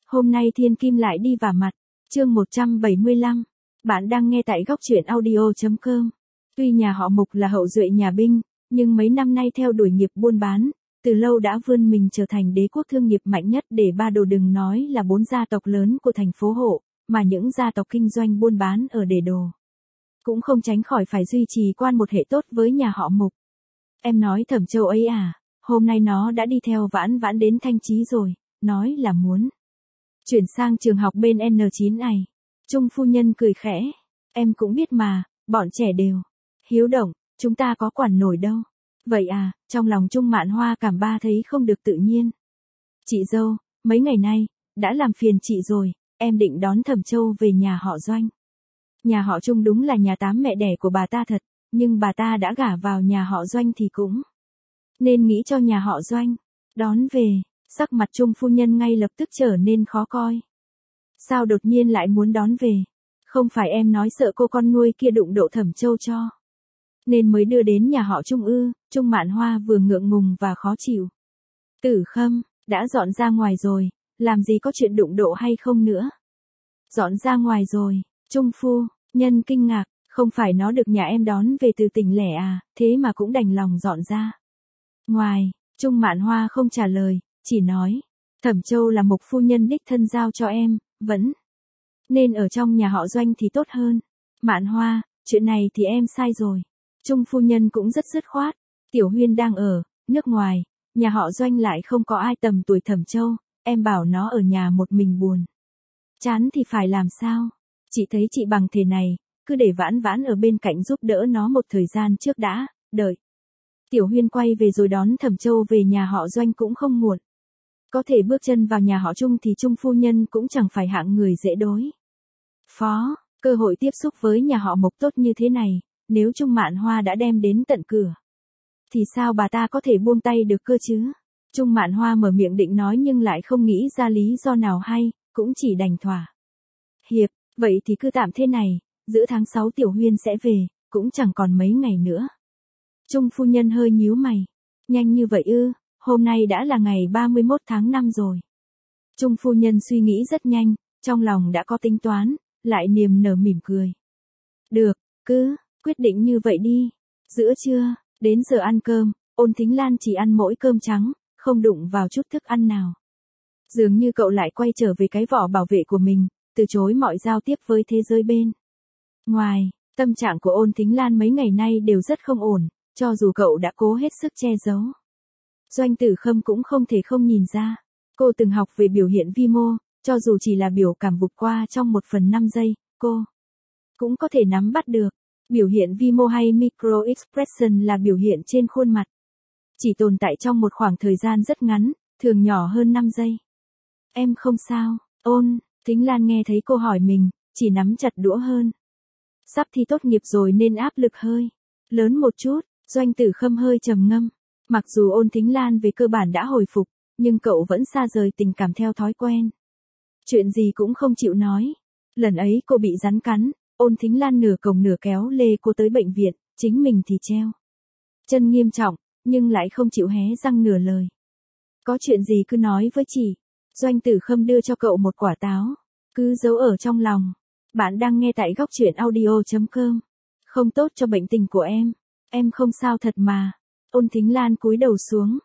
Hôm nay thiên kim lại đi vả mặt. Chương 175. Bạn đang nghe tại góc truyện audio.com. Tuy nhà họ Mục là hậu duệ nhà binh, nhưng mấy năm nay theo đuổi nghiệp buôn bán, từ lâu đã vươn mình trở thành đế quốc thương nghiệp mạnh nhất để ba đồ, đừng nói là 4 gia tộc lớn của thành phố Hộ, mà những gia tộc kinh doanh buôn bán ở Đề Đồ cũng không tránh khỏi phải duy trì quan một hệ tốt với nhà họ Mục. Em nói Thẩm Châu ấy à, hôm nay nó đã đi theo Vãn Vãn đến Thanh Chí rồi, nói là muốn chuyển sang trường học bên N9 này. Trung phu nhân cười khẽ, em cũng biết mà, bọn trẻ đều hiếu động, chúng ta có quản nổi đâu. Vậy à, trong lòng Trung Mạn Hoa cảm ba thấy không được tự nhiên. Chị dâu, mấy ngày nay, đã làm phiền chị rồi, em định đón Thẩm Châu về nhà họ Doanh. Nhà họ Trung đúng là nhà tám mẹ đẻ của bà ta thật, nhưng bà ta đã gả vào nhà họ Doanh thì cũng nên nghĩ cho nhà họ Doanh. Đón về, sắc mặt Trung phu nhân ngay lập tức trở nên khó coi. Sao đột nhiên lại muốn đón về? Không phải em nói sợ cô con nuôi kia đụng độ Thẩm Châu cho nên mới đưa đến nhà họ Trung ư? Trung Mạn Hoa vừa ngượng ngùng và khó chịu. Tử Khâm, đã dọn ra ngoài rồi, làm gì có chuyện đụng độ hay không nữa? Dọn ra ngoài rồi, Trung phu nhân kinh ngạc, không phải nó được nhà em đón về từ tỉnh lẻ à, thế mà cũng đành lòng dọn ra ngoài. Trung Mạn Hoa không trả lời, chỉ nói, Thẩm Châu là Mục phu nhân đích thân giao cho em, vẫn nên ở trong nhà họ Doanh thì tốt hơn. Mạn Hoa, chuyện này thì em sai rồi. Trung phu nhân cũng rất dứt khoát. Tiểu Huyên đang ở nước ngoài, nhà họ Doanh lại không có ai tầm tuổi Thẩm Châu, em bảo nó ở nhà một mình buồn chán thì phải làm sao? Chị thấy chị bằng thế này, cứ để Vãn Vãn ở bên cạnh giúp đỡ nó một thời gian trước đã, đợi Tiểu Huyên quay về rồi đón Thẩm Châu về nhà họ Doanh cũng không muộn. Có thể bước chân vào nhà họ Trung thì Trung phu nhân cũng chẳng phải hạng người dễ đối phó. Cơ hội tiếp xúc với nhà họ Mục tốt như thế này, nếu Trung Mạn Hoa đã đem đến tận cửa, thì sao bà ta có thể buông tay được cơ chứ? Trung Mạn Hoa mở miệng định nói nhưng lại không nghĩ ra lý do nào hay, cũng chỉ đành thỏa hiệp. Vậy thì cứ tạm thế này, giữa tháng 6 Tiểu Huyên sẽ về, cũng chẳng còn mấy ngày nữa. Trung phu nhân hơi nhíu mày. Nhanh như vậy ư? Hôm nay đã là ngày 31 tháng 5 rồi. Trung phu nhân suy nghĩ rất nhanh, trong lòng đã có tính toán, lại niềm nở mỉm cười. Được, cứ quyết định như vậy đi. Giữa trưa, đến giờ ăn cơm, Ôn Thính Lan chỉ ăn mỗi cơm trắng, không đụng vào chút thức ăn nào. Dường như cậu lại quay trở về cái vỏ bảo vệ của mình, từ chối mọi giao tiếp với thế giới bên ngoài. Tâm trạng của Ôn Thính Lan mấy ngày nay đều rất không ổn, cho dù cậu đã cố hết sức che giấu. Doanh Tử Khâm cũng không thể không nhìn ra. Cô từng học về biểu hiện vi mô, cho dù chỉ là biểu cảm vụt qua trong 1/5 giây, cô cũng có thể nắm bắt được. Biểu hiện vi mô hay micro expression là biểu hiện trên khuôn mặt, chỉ tồn tại trong một khoảng thời gian rất ngắn, thường nhỏ hơn 5 giây. Em không sao, Ôn Thính Lan nghe thấy cô hỏi mình, chỉ nắm chặt đũa hơn. Sắp thi tốt nghiệp rồi nên áp lực hơi lớn một chút. Doanh Tử Khâm hơi trầm ngâm. Mặc dù Ôn Thính Lan về cơ bản đã hồi phục, nhưng cậu vẫn xa rời tình cảm theo thói quen. Chuyện gì cũng không chịu nói. Lần ấy cô bị rắn cắn, Ôn Thính Lan nửa cổng nửa kéo lê cô tới bệnh viện, chính mình thì treo chân nghiêm trọng, nhưng lại không chịu hé răng nửa lời. Có chuyện gì cứ nói với chị. Doanh Tử Khâm đưa cho cậu một quả táo, cứ giấu ở trong lòng. Bạn đang nghe tại góc truyện audio.com. Không tốt cho bệnh tình của em không sao thật mà. Ôn Thính Lan cúi đầu xuống.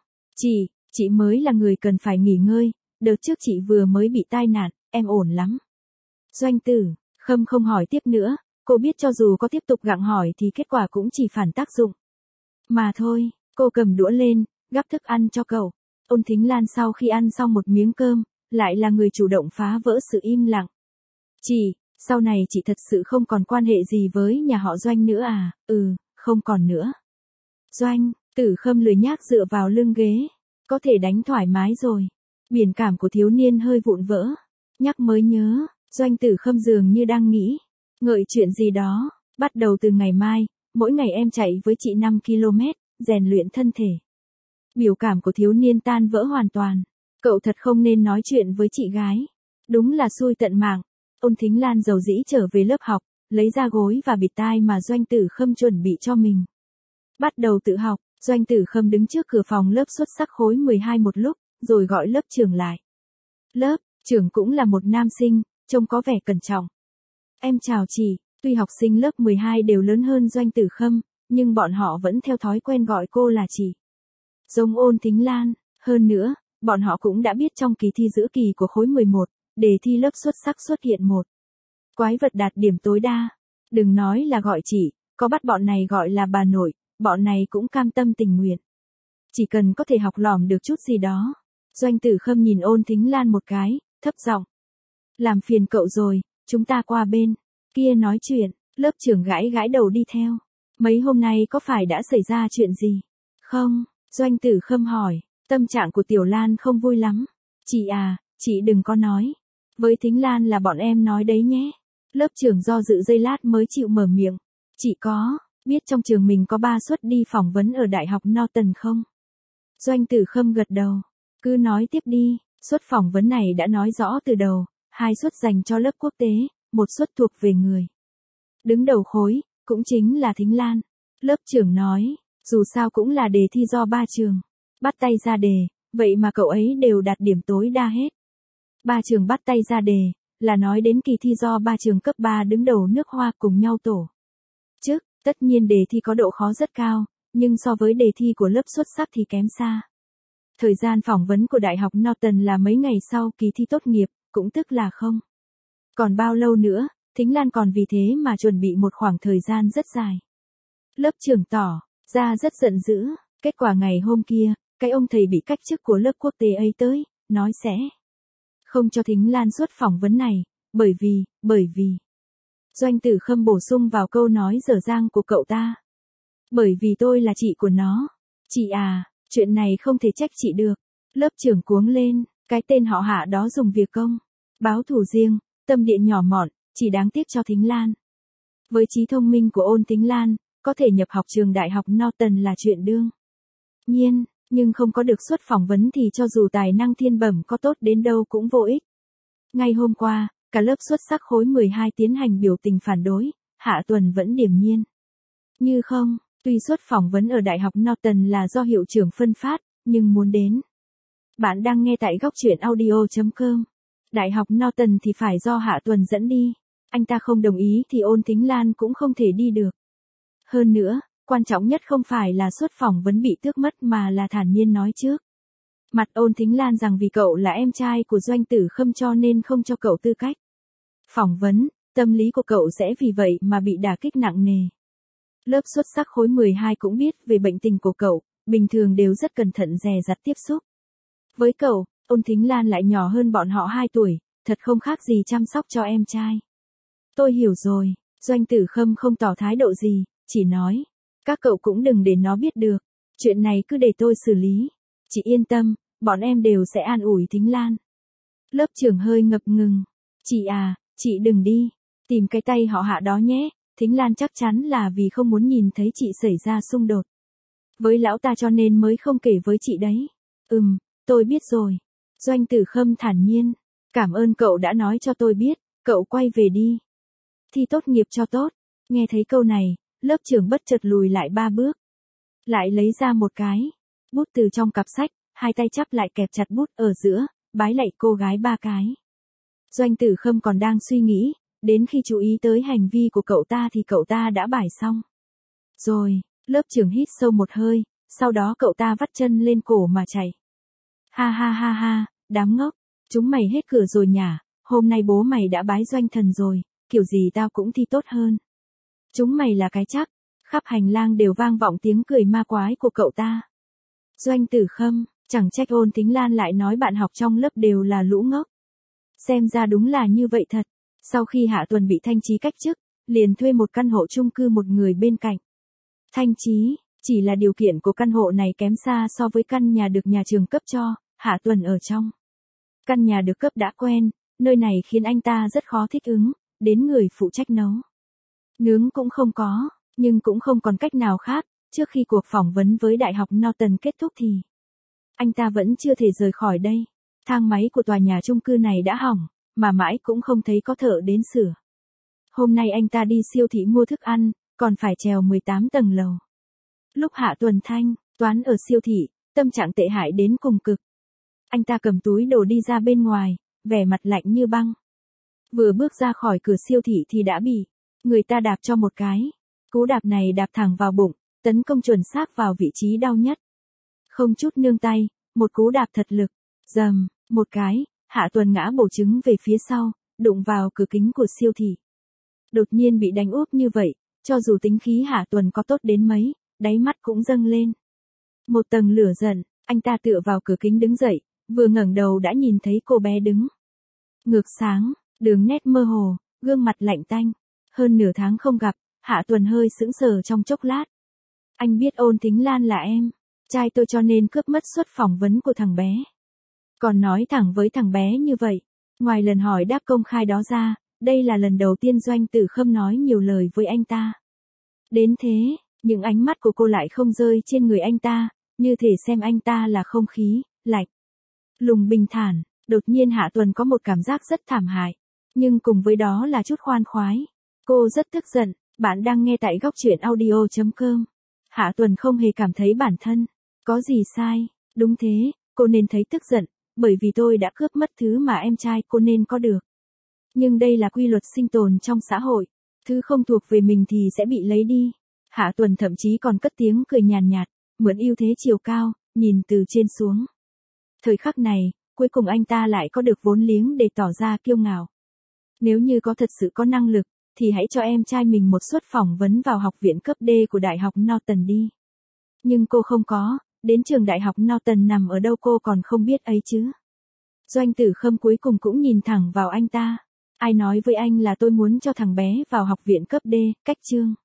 Chị mới là người cần phải nghỉ ngơi, đợt trước chị vừa mới bị tai nạn, em ổn lắm. Doanh Tử Khâm không hỏi tiếp nữa, cô biết cho dù có tiếp tục gặng hỏi thì kết quả cũng chỉ phản tác dụng mà thôi. Cô cầm đũa lên, gắp thức ăn cho cậu. Ôn Thính Lan sau khi ăn xong một miếng cơm, lại là người chủ động phá vỡ sự im lặng. Sau này chị thật sự không còn quan hệ gì với nhà họ Doanh nữa à? Không còn nữa. Doanh Tử Khâm lười nhác dựa vào lưng ghế, có thể đánh thoải mái rồi. Biển cảm của thiếu niên hơi vụn vỡ. Nhắc mới nhớ, Doanh Tử Khâm dường như đang nghĩ ngợi chuyện gì đó. Bắt đầu từ ngày mai, mỗi ngày em chạy với chị 5 km, rèn luyện thân thể. Biểu cảm của thiếu niên tan vỡ hoàn toàn. Cậu thật không nên nói chuyện với chị gái. Đúng là xui tận mạng. Ôn Thính Lan dầu dĩ trở về lớp học, lấy ra gối và bịt tai mà Doanh Tử Khâm chuẩn bị cho mình. Bắt đầu tự học, Doanh Tử Khâm đứng trước cửa phòng lớp xuất sắc khối 12 một lúc, rồi gọi lớp trưởng lại. Lớp Trưởng cũng là một nam sinh, trông có vẻ cẩn trọng. Em chào chị, tuy học sinh lớp 12 đều lớn hơn Doanh Tử Khâm, nhưng bọn họ vẫn theo thói quen gọi cô là chị. Giống Ôn Thính Lan, hơn nữa, bọn họ cũng đã biết trong kỳ thi giữa kỳ của khối 11, đề thi lớp xuất sắc xuất hiện một quái vật đạt điểm tối đa. Đừng nói là gọi chị, có bắt bọn này gọi là bà nội, bọn này cũng cam tâm tình nguyện. Chỉ cần có thể học lỏm được chút gì đó. Doanh Tử Khâm nhìn Ôn Thính Lan một cái, thấp giọng. Làm phiền cậu rồi, chúng ta qua bên kia nói chuyện. Lớp trưởng gãi gãi đầu đi theo. Mấy hôm nay có phải đã xảy ra chuyện gì? Không, Doanh Tử Khâm hỏi. Tâm trạng của Tiểu Lan không vui lắm. Chị à, chị đừng có nói. Với Thính Lan là bọn em nói đấy nhé. Lớp trưởng do dự giây lát mới chịu mở miệng. Chị có biết trong trường mình có 3 suất đi phỏng vấn ở Đại học Norton không? Doanh Tử Khâm gật đầu. Cứ nói tiếp đi, suất phỏng vấn này đã nói rõ từ đầu, 2 suất dành cho lớp quốc tế, 1 suất thuộc về người đứng đầu khối, cũng chính là Thính Lan. Lớp trưởng nói, dù sao cũng là đề thi do 3 trường bắt tay ra đề, vậy mà cậu ấy đều đạt điểm tối đa hết. 3 trường bắt tay ra đề, là nói đến kỳ thi do 3 trường cấp 3 đứng đầu nước Hoa cùng nhau tổ chức. Tất nhiên đề thi có độ khó rất cao, nhưng so với đề thi của lớp xuất sắc thì kém xa. Thời gian phỏng vấn của Đại học Norton là mấy ngày sau kỳ thi tốt nghiệp, cũng tức là không còn bao lâu nữa, Thính Lan còn vì thế mà chuẩn bị một khoảng thời gian rất dài. Lớp trưởng tỏ ra rất giận dữ, kết quả ngày hôm kia, cái ông thầy bị cách chức của lớp quốc tế ấy tới, nói sẽ không cho Thính Lan suất phỏng vấn này, bởi vì. Doanh Tử Khâm bổ sung vào câu nói dở dang của cậu ta. Bởi vì tôi là chị của nó. Chị à, chuyện này không thể trách chị được. Lớp trưởng cuống lên, cái tên họ Hạ đó dùng việc công báo thù riêng, tâm địa nhỏ mọn, chỉ đáng tiếc cho Thính Lan. Với trí thông minh của Ôn Thính Lan, có thể nhập học trường Đại học Norton là chuyện đương nhiên, nhưng không có được suất phỏng vấn thì cho dù tài năng thiên bẩm có tốt đến đâu cũng vô ích. Ngay hôm qua, cả lớp xuất sắc khối 12 tiến hành biểu tình phản đối, Hạ Tuần vẫn điềm nhiên. Như không, tuy suất phỏng vấn ở Đại học Norton là do hiệu trưởng phân phát, nhưng muốn đến. Bạn đang nghe tại góc truyện audio.com. Đại học Norton thì phải do Hạ Tuần dẫn đi. Anh ta không đồng ý thì Ôn Thính Lan cũng không thể đi được. Hơn nữa, quan trọng nhất không phải là suất phỏng vấn bị tước mất mà là thản nhiên nói trước mặt Ôn Thính Lan rằng vì cậu là em trai của Doanh Tử Khâm cho nên không cho cậu tư cách phỏng vấn, tâm lý của cậu sẽ vì vậy mà bị đả kích nặng nề. Lớp xuất sắc khối 12 cũng biết về bệnh tình của cậu, bình thường đều rất cẩn thận dè dặt tiếp xúc. Với cậu, Ôn Thính Lan lại nhỏ hơn bọn họ 2 tuổi, thật không khác gì chăm sóc cho em trai. Tôi hiểu rồi, Doanh Tử Khâm không tỏ thái độ gì, chỉ nói. Các cậu cũng đừng để nó biết được. Chuyện này cứ để tôi xử lý. Chị yên tâm, bọn em đều sẽ an ủi Thính Lan. Lớp trưởng hơi ngập ngừng. Chị à, chị đừng đi. Tìm cái tay họ Hạ đó nhé. Thính Lan chắc chắn là vì không muốn nhìn thấy chị xảy ra xung đột với lão ta cho nên mới không kể với chị đấy. Tôi biết rồi. Doanh Tử Khâm thản nhiên. Cảm ơn cậu đã nói cho tôi biết, cậu quay về đi. Thi tốt nghiệp cho tốt. Nghe thấy câu này, lớp trưởng bất chợt lùi lại 3 bước. Lại lấy ra một cái bút từ trong cặp sách, hai tay chắp lại kẹp chặt bút ở giữa, bái lạy cô gái 3 cái. Doanh Tử Khâm còn đang suy nghĩ, đến khi chú ý tới hành vi của cậu ta thì cậu ta đã bài xong. Rồi, lớp trưởng hít sâu một hơi, sau đó cậu ta vắt chân lên cổ mà chạy. Ha ha ha ha, đám ngốc, chúng mày hết cửa rồi nhả, hôm nay bố mày đã bái Doanh thần rồi, kiểu gì tao cũng thi tốt hơn. Chúng mày là cái chắc, khắp hành lang đều vang vọng tiếng cười ma quái của cậu ta. Doanh Tử Khâm, chẳng trách Ôn Thính Lan lại nói bạn học trong lớp đều là lũ ngốc. Xem ra đúng là như vậy thật. Sau khi Hạ Tuần bị Thanh Chí cách chức, liền thuê một căn hộ chung cư một người bên cạnh. Thanh Chí, chỉ là điều kiện của căn hộ này kém xa so với căn nhà được nhà trường cấp cho, Hạ Tuần ở trong. Căn nhà được cấp đã quen, nơi này khiến anh ta rất khó thích ứng, đến người phụ trách nấu nướng cũng không có, nhưng cũng không còn cách nào khác, trước khi cuộc phỏng vấn với Đại học Norton kết thúc thì anh ta vẫn chưa thể rời khỏi đây. Thang máy của tòa nhà chung cư này đã hỏng, mà mãi cũng không thấy có thợ đến sửa. Hôm nay anh ta đi siêu thị mua thức ăn, còn phải trèo 18 tầng lầu. Lúc Hạ Tuần thanh toán ở siêu thị, tâm trạng tệ hại đến cùng cực. Anh ta cầm túi đồ đi ra bên ngoài, vẻ mặt lạnh như băng. Vừa bước ra khỏi cửa siêu thị thì đã bị người ta đạp cho một cái. Cú đạp này đạp thẳng vào bụng, tấn công chuẩn xác vào vị trí đau nhất. Không chút nương tay, một cú đạp thật lực. Dầm, một cái, Hạ Tuần ngã bổ trứng về phía sau, đụng vào cửa kính của siêu thị. Đột nhiên bị đánh úp như vậy, cho dù tính khí Hạ Tuần có tốt đến mấy, đáy mắt cũng dâng lên một tầng lửa giận. Anh ta tựa vào cửa kính đứng dậy, vừa ngẩng đầu đã nhìn thấy cô bé đứng ngược sáng, đường nét mơ hồ, gương mặt lạnh tanh. Hơn nửa tháng không gặp, Hạ Tuần hơi sững sờ trong chốc lát. Anh biết Ôn Thính Lan là em trai tôi cho nên cướp mất suất phỏng vấn của thằng bé. Còn nói thẳng với thằng bé như vậy. Ngoài lần hỏi đáp công khai đó ra, đây là lần đầu tiên Doanh Tử Khâm nói nhiều lời với anh ta. Đến thế, những ánh mắt của cô lại không rơi trên người anh ta, như thể xem anh ta là không khí, lạnh lùng bình thản. Đột nhiên Hạ Tuần có một cảm giác rất thảm hại, nhưng cùng với đó là chút khoan khoái. Cô rất tức giận. Bạn đang nghe tại góc truyện audio.com. Hạ Tuần không hề cảm thấy bản thân có gì sai. Đúng thế, cô nên thấy tức giận, bởi vì tôi đã cướp mất thứ mà em trai cô nên có được. Nhưng đây là quy luật sinh tồn trong xã hội, thứ không thuộc về mình thì sẽ bị lấy đi. Hạ Tuần thậm chí còn cất tiếng cười nhàn nhạt, mượn ưu thế chiều cao, nhìn từ trên xuống. Thời khắc này, cuối cùng anh ta lại có được vốn liếng để tỏ ra kiêu ngạo. Nếu như có thật sự có năng lực, thì hãy cho em trai mình một suất phỏng vấn vào học viện cấp D của Đại học Norton đi. Nhưng cô không có, đến trường Đại học Norton nằm ở đâu cô còn không biết ấy chứ. Doanh Tử Khâm cuối cùng cũng nhìn thẳng vào anh ta. Ai nói với anh là tôi muốn cho thằng bé vào học viện cấp D, cách chương.